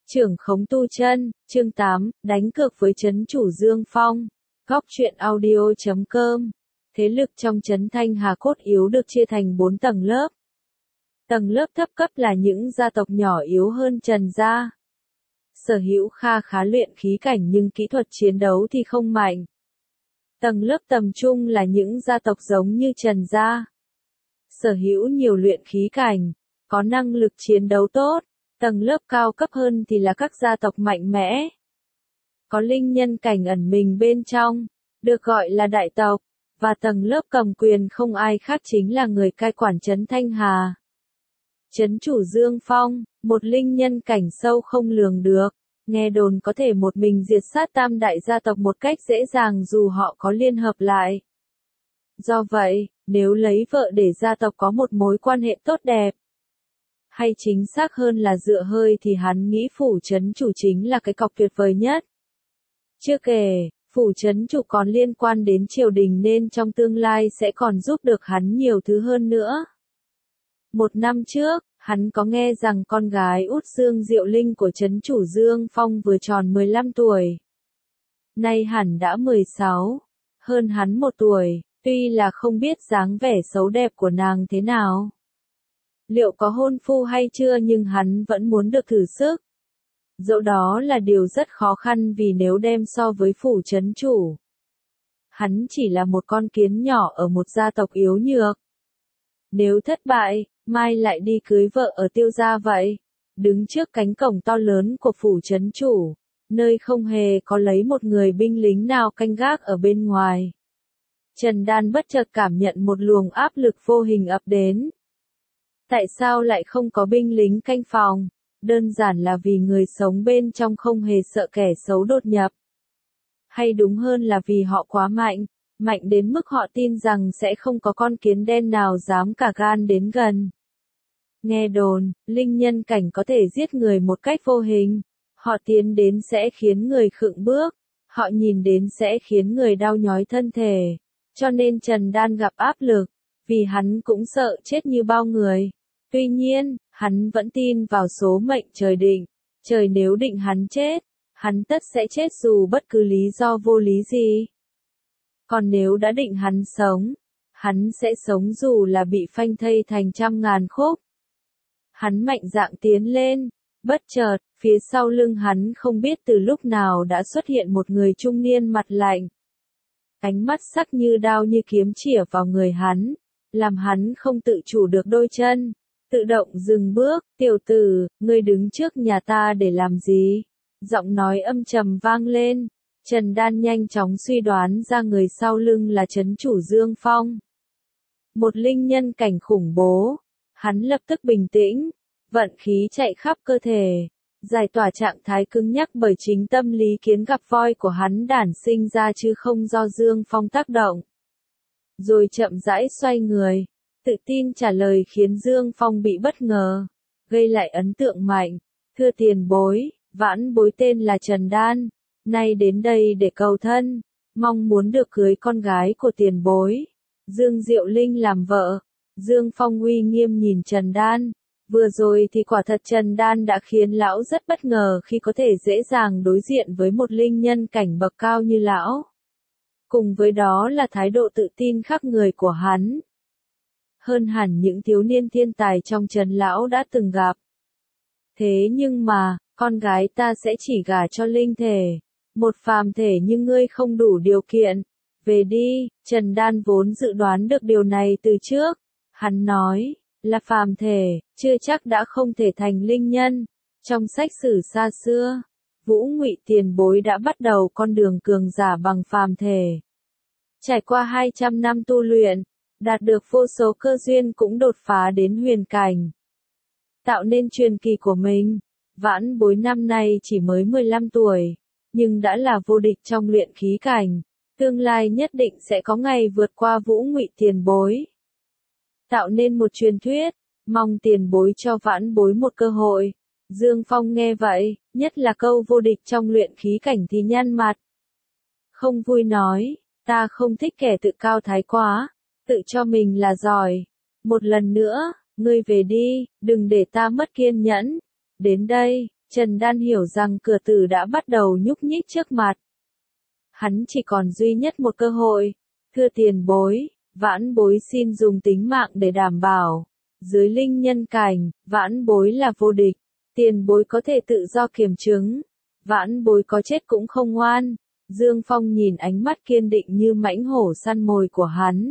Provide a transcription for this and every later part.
Trưởng khống tu chân, chương 8, đánh cược với trấn chủ Dương Phong. Góc truyện audio.com. Thế lực trong trấn Thanh Hà cốt yếu được chia thành 4 tầng lớp. Tầng lớp thấp cấp là những gia tộc nhỏ yếu hơn Trần gia. Sở hữu khá luyện khí cảnh nhưng kỹ thuật chiến đấu thì không mạnh. Tầng lớp tầm trung là những gia tộc giống như Trần gia. Sở hữu nhiều luyện khí cảnh, có năng lực chiến đấu tốt. Tầng lớp cao cấp hơn thì là các gia tộc mạnh mẽ. Có linh nhân cảnh ẩn mình bên trong, được gọi là đại tộc, và tầng lớp cầm quyền không ai khác chính là người cai quản trấn Thanh Hà. Trấn chủ Dương Phong, một linh nhân cảnh sâu không lường được, nghe đồn có thể một mình diệt sát tam đại gia tộc một cách dễ dàng dù họ có liên hợp lại. Do vậy, nếu lấy vợ để gia tộc có một mối quan hệ tốt đẹp, hay chính xác hơn là dựa hơi thì hắn nghĩ phủ trấn chủ chính là cái cọc tuyệt vời nhất. Chưa kể, phủ trấn chủ còn liên quan đến triều đình nên trong tương lai sẽ còn giúp được hắn nhiều thứ hơn nữa. Một năm trước, hắn có nghe rằng con gái út Dương Diệu Linh của trấn chủ Dương Phong vừa tròn 15 tuổi. Nay hẳn đã 16, hơn hắn 1 tuổi, tuy là không biết dáng vẻ xấu đẹp của nàng thế nào. Liệu có hôn phu hay chưa nhưng hắn vẫn muốn được thử sức. Dẫu đó là điều rất khó khăn vì nếu đem so với phủ trấn chủ, hắn chỉ là một con kiến nhỏ ở một gia tộc yếu nhược. Nếu thất bại, mai lại đi cưới vợ ở Tiêu gia vậy. Đứng trước cánh cổng to lớn của phủ trấn chủ, nơi không hề có lấy một người binh lính nào canh gác ở bên ngoài. Trần Đan bất chợt cảm nhận một luồng áp lực vô hình ập đến. Tại sao lại không có binh lính canh phòng? Đơn giản là vì người sống bên trong không hề sợ kẻ xấu đột nhập. Hay đúng hơn là vì họ quá mạnh, mạnh đến mức họ tin rằng sẽ không có con kiến đen nào dám cả gan đến gần. Nghe đồn, linh nhân cảnh có thể giết người một cách vô hình. Họ tiến đến sẽ khiến người khựng bước, họ nhìn đến sẽ khiến người đau nhói thân thể. Cho nên Trần Đan gặp áp lực, vì hắn cũng sợ chết như bao người. Tuy nhiên, hắn vẫn tin vào số mệnh trời định. Trời nếu định hắn chết, hắn tất sẽ chết dù bất cứ lý do vô lý gì. Còn nếu đã định hắn sống, hắn sẽ sống dù là bị phanh thây thành trăm ngàn khúc. Hắn mạnh dạn tiến lên, bất chợt, phía sau lưng hắn không biết từ lúc nào đã xuất hiện một người trung niên mặt lạnh. Ánh mắt sắc như đao như kiếm chĩa vào người hắn, làm hắn không tự chủ được đôi chân. Tự động dừng bước, tiểu tử, ngươi đứng trước nhà ta để làm gì? Giọng nói âm trầm vang lên. Trần Đan nhanh chóng suy đoán ra người sau lưng là trấn chủ Dương Phong. Một linh nhân cảnh khủng bố. Hắn lập tức bình tĩnh, vận khí chạy khắp cơ thể, giải tỏa trạng thái cứng nhắc bởi chính tâm lý kiến gặp voi của hắn đản sinh ra chứ không do Dương Phong tác động. Rồi chậm rãi xoay người. Tự tin trả lời khiến Dương Phong bị bất ngờ, gây lại ấn tượng mạnh. Thưa tiền bối, vãn bối tên là Trần Đan, nay đến đây để cầu thân, mong muốn được cưới con gái của tiền bối, Dương Diệu Linh làm vợ. Dương Phong uy nghiêm nhìn Trần Đan, vừa rồi thì quả thật Trần Đan đã khiến lão rất bất ngờ khi có thể dễ dàng đối diện với một linh nhân cảnh bậc cao như lão. Cùng với đó là thái độ tự tin khác người của hắn. Hơn hẳn những thiếu niên thiên tài trong trấn lão đã từng gặp. Thế nhưng mà, con gái ta sẽ chỉ gả cho linh thể. Một phàm thể như ngươi không đủ điều kiện. Về đi, Trần Đan vốn dự đoán được điều này từ trước. Hắn nói, là phàm thể, chưa chắc đã không thể thành linh nhân. Trong sách sử xa xưa, Vũ Ngụy tiền bối đã bắt đầu con đường cường giả bằng phàm thể. Trải qua 200 năm tu luyện, đạt được vô số cơ duyên cũng đột phá đến huyền cảnh. Tạo nên truyền kỳ của mình, vãn bối năm nay chỉ mới 15 tuổi, nhưng đã là vô địch trong luyện khí cảnh, tương lai nhất định sẽ có ngày vượt qua Vũ Ngụy tiền bối. Tạo nên một truyền thuyết, mong tiền bối cho vãn bối một cơ hội. Dương Phong nghe vậy, nhất là câu vô địch trong luyện khí cảnh thì nhăn mặt. Không vui nói, ta không thích kẻ tự cao thái quá, tự cho mình là giỏi. Một lần nữa, ngươi về đi, đừng để ta mất kiên nhẫn. Đến đây, Trần Đan hiểu rằng cửa tử đã bắt đầu nhúc nhích trước mặt. Hắn chỉ còn duy nhất một cơ hội. Thưa tiền bối, vãn bối xin dùng tính mạng để đảm bảo. Dưới linh nhân cảnh, vãn bối là vô địch. Tiền bối có thể tự do kiểm chứng. Vãn bối có chết cũng không ngoan. Dương Phong nhìn ánh mắt kiên định như mãnh hổ săn mồi của hắn.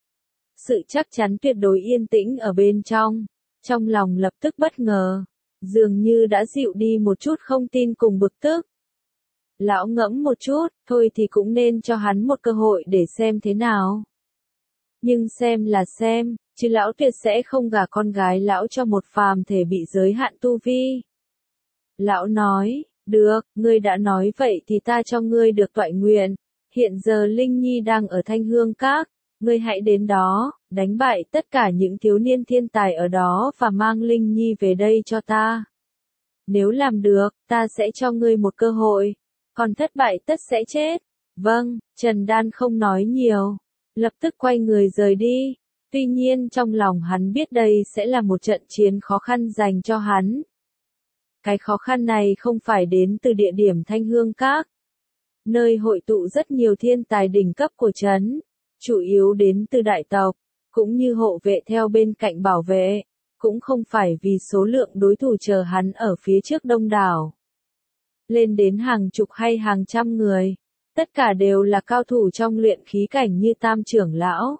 Sự chắc chắn tuyệt đối yên tĩnh ở bên trong. Trong lòng lập tức bất ngờ. Dường như đã dịu đi một chút không tin cùng bực tức. Lão ngẫm một chút, thôi thì cũng nên cho hắn một cơ hội để xem thế nào. Nhưng xem là xem, chứ lão tuyệt sẽ không gả con gái lão cho một phàm thể bị giới hạn tu vi. Lão nói, được, ngươi đã nói vậy thì ta cho ngươi được toại nguyện. Hiện giờ Linh Nhi đang ở Thanh Hương Các, ngươi hãy đến đó, đánh bại tất cả những thiếu niên thiên tài ở đó và mang Linh Nhi về đây cho ta. Nếu làm được, ta sẽ cho ngươi một cơ hội, còn thất bại tất sẽ chết. Vâng, Trần Đan không nói nhiều, lập tức quay người rời đi. Tuy nhiên trong lòng hắn biết đây sẽ là một trận chiến khó khăn dành cho hắn. Cái khó khăn này không phải đến từ địa điểm Thanh Hương Các, nơi hội tụ rất nhiều thiên tài đỉnh cấp của trấn, chủ yếu đến từ đại tộc, cũng như hộ vệ theo bên cạnh bảo vệ, cũng không phải vì số lượng đối thủ chờ hắn ở phía trước đông đảo. Lên đến hàng chục hay hàng trăm người, tất cả đều là cao thủ trong luyện khí cảnh như Tam trưởng lão.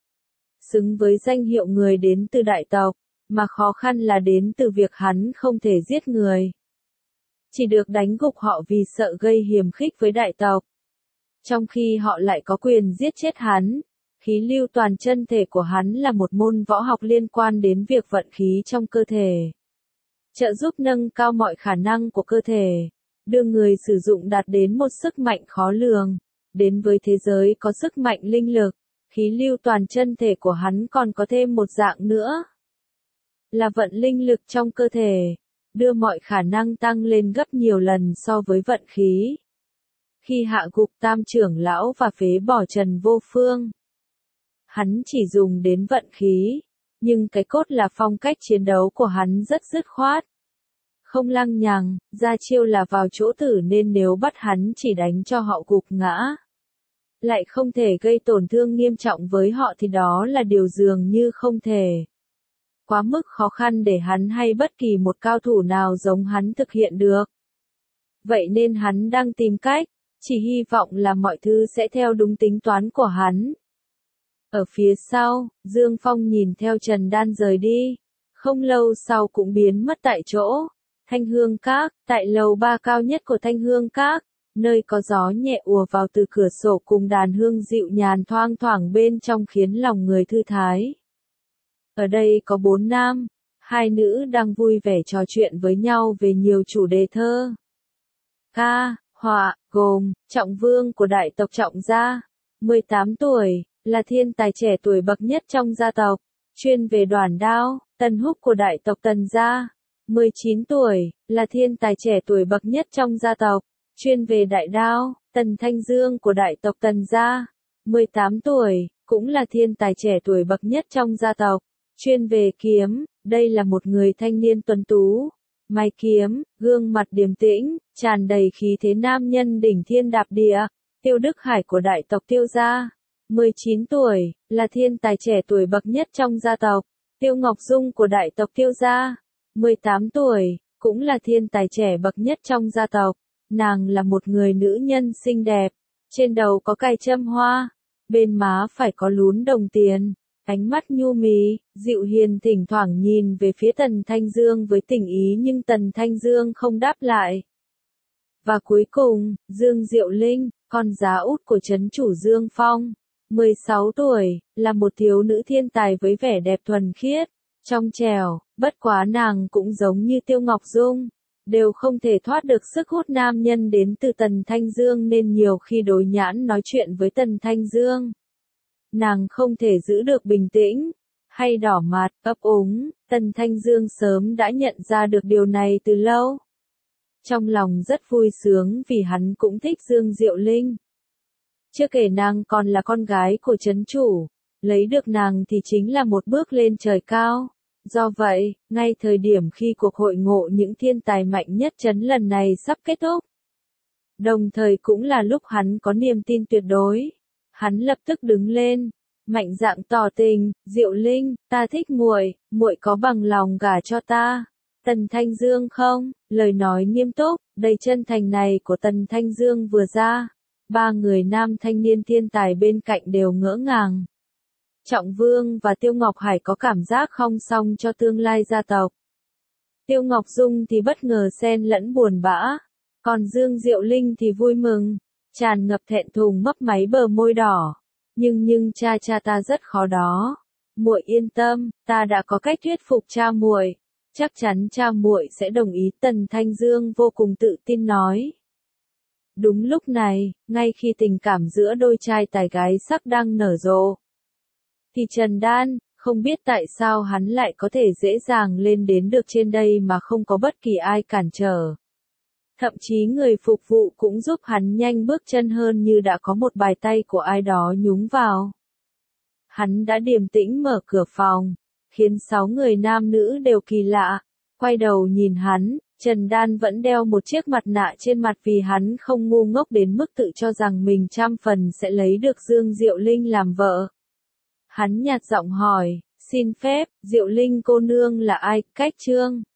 Xứng với danh hiệu người đến từ đại tộc, mà khó khăn là đến từ việc hắn không thể giết người. Chỉ được đánh gục họ vì sợ gây hiềm khích với đại tộc. Trong khi họ lại có quyền giết chết hắn. Khí lưu toàn chân thể của hắn là một môn võ học liên quan đến việc vận khí trong cơ thể. Trợ giúp nâng cao mọi khả năng của cơ thể, đưa người sử dụng đạt đến một sức mạnh khó lường. Đến với thế giới có sức mạnh linh lực, khí lưu toàn chân thể của hắn còn có thêm một dạng nữa. Là vận linh lực trong cơ thể, đưa mọi khả năng tăng lên gấp nhiều lần so với vận khí. Khi hạ gục Tam trưởng lão và phế bỏ Trần Vô Phương, hắn chỉ dùng đến vận khí, nhưng cái cốt là phong cách chiến đấu của hắn rất dứt khoát. Không lăng nhằng, ra chiêu là vào chỗ tử nên nếu bắt hắn chỉ đánh cho họ gục ngã, lại không thể gây tổn thương nghiêm trọng với họ thì đó là điều dường như không thể. Quá mức khó khăn để hắn hay bất kỳ một cao thủ nào giống hắn thực hiện được. Vậy nên hắn đang tìm cách, chỉ hy vọng là mọi thứ sẽ theo đúng tính toán của hắn. Ở phía sau, Dương Phong nhìn theo Trần Đan rời đi, không lâu sau cũng biến mất tại chỗ. Thanh Hương Các, tại lầu 3 cao nhất của Thanh Hương Các, nơi có gió nhẹ ùa vào từ cửa sổ cùng đàn hương dịu nhàn thoang thoảng bên trong khiến lòng người thư thái. Ở đây có 4 nam, 2 nữ đang vui vẻ trò chuyện với nhau về nhiều chủ đề thơ, ca, họa, gồm, Trọng Vương của đại tộc Trọng gia, 18 tuổi, là thiên tài trẻ tuổi bậc nhất trong gia tộc, chuyên về đoản đao. Tần Húc của đại tộc Tần gia, 19 tuổi, là thiên tài trẻ tuổi bậc nhất trong gia tộc, chuyên về đại đao. Tần Thanh Dương của đại tộc Tần gia, 18 tuổi, cũng là thiên tài trẻ tuổi bậc nhất trong gia tộc, chuyên về kiếm. Đây là một người thanh niên tuấn tú, mày kiếm, gương mặt điềm tĩnh, tràn đầy khí thế nam nhân đỉnh thiên đạp địa. Tiêu Đức Hải của đại tộc Tiêu gia, 19 tuổi, là thiên tài trẻ tuổi bậc nhất trong gia tộc. Tiêu Ngọc Dung của đại tộc Tiêu gia, 18 tuổi, cũng là thiên tài trẻ bậc nhất trong gia tộc. Nàng là một người nữ nhân xinh đẹp, trên đầu có cài châm hoa, bên má phải có lún đồng tiền, ánh mắt nhu mì, dịu hiền thỉnh thoảng nhìn về phía Tần Thanh Dương với tình ý nhưng Tần Thanh Dương không đáp lại. Và cuối cùng, Dương Diệu Linh, con giá út của trấn chủ Dương Phong, 16 tuổi, là một thiếu nữ thiên tài với vẻ đẹp thuần khiết, trong trẻo, bất quá nàng cũng giống như Tiêu Ngọc Dung, đều không thể thoát được sức hút nam nhân đến từ Tần Thanh Dương nên nhiều khi đối nhãn nói chuyện với Tần Thanh Dương. Nàng không thể giữ được bình tĩnh, hay đỏ mặt, ấp úng. Tần Thanh Dương sớm đã nhận ra được điều này từ lâu. Trong lòng rất vui sướng vì hắn cũng thích Dương Diệu Linh. Chưa kể nàng còn là con gái của trấn chủ, lấy được nàng thì chính là một bước lên trời cao. Do vậy, ngay thời điểm khi cuộc hội ngộ những thiên tài mạnh nhất trấn lần này sắp kết thúc, đồng thời cũng là lúc hắn có niềm tin tuyệt đối. Hắn lập tức đứng lên, mạnh dạn tỏ tình, Diệu Linh, ta thích muội, muội có bằng lòng gả cho ta. Tần Thanh Dương không, lời nói nghiêm túc, đầy chân thành này của Tần Thanh Dương vừa ra. Ba người nam thanh niên thiên tài bên cạnh đều ngỡ ngàng. Trọng Vương và Tiêu Ngọc Hải có cảm giác không xong cho tương lai gia tộc. Tiêu Ngọc Dung thì bất ngờ xen lẫn buồn bã. Còn Dương Diệu Linh thì vui mừng, tràn ngập thẹn thùng mấp máy bờ môi đỏ. Nhưng cha ta rất khó đó. Muội yên tâm, ta đã có cách thuyết phục cha muội, chắc chắn cha muội sẽ đồng ý. Tần Thanh Dương vô cùng tự tin nói. Đúng lúc này, ngay khi tình cảm giữa đôi trai tài gái sắc đang nở rộ, thì Trần Đan, không biết tại sao hắn lại có thể dễ dàng lên đến được trên đây mà không có bất kỳ ai cản trở. Thậm chí người phục vụ cũng giúp hắn nhanh bước chân hơn như đã có một bàn tay của ai đó nhúng vào. Hắn đã điềm tĩnh mở cửa phòng, khiến 6 người nam nữ đều kỳ lạ. Quay đầu nhìn hắn, Trần Đan vẫn đeo một chiếc mặt nạ trên mặt vì hắn không ngu ngốc đến mức tự cho rằng mình 100% sẽ lấy được Dương Diệu Linh làm vợ. Hắn nhạt giọng hỏi, xin phép, Diệu Linh cô nương là ai? Cách Trương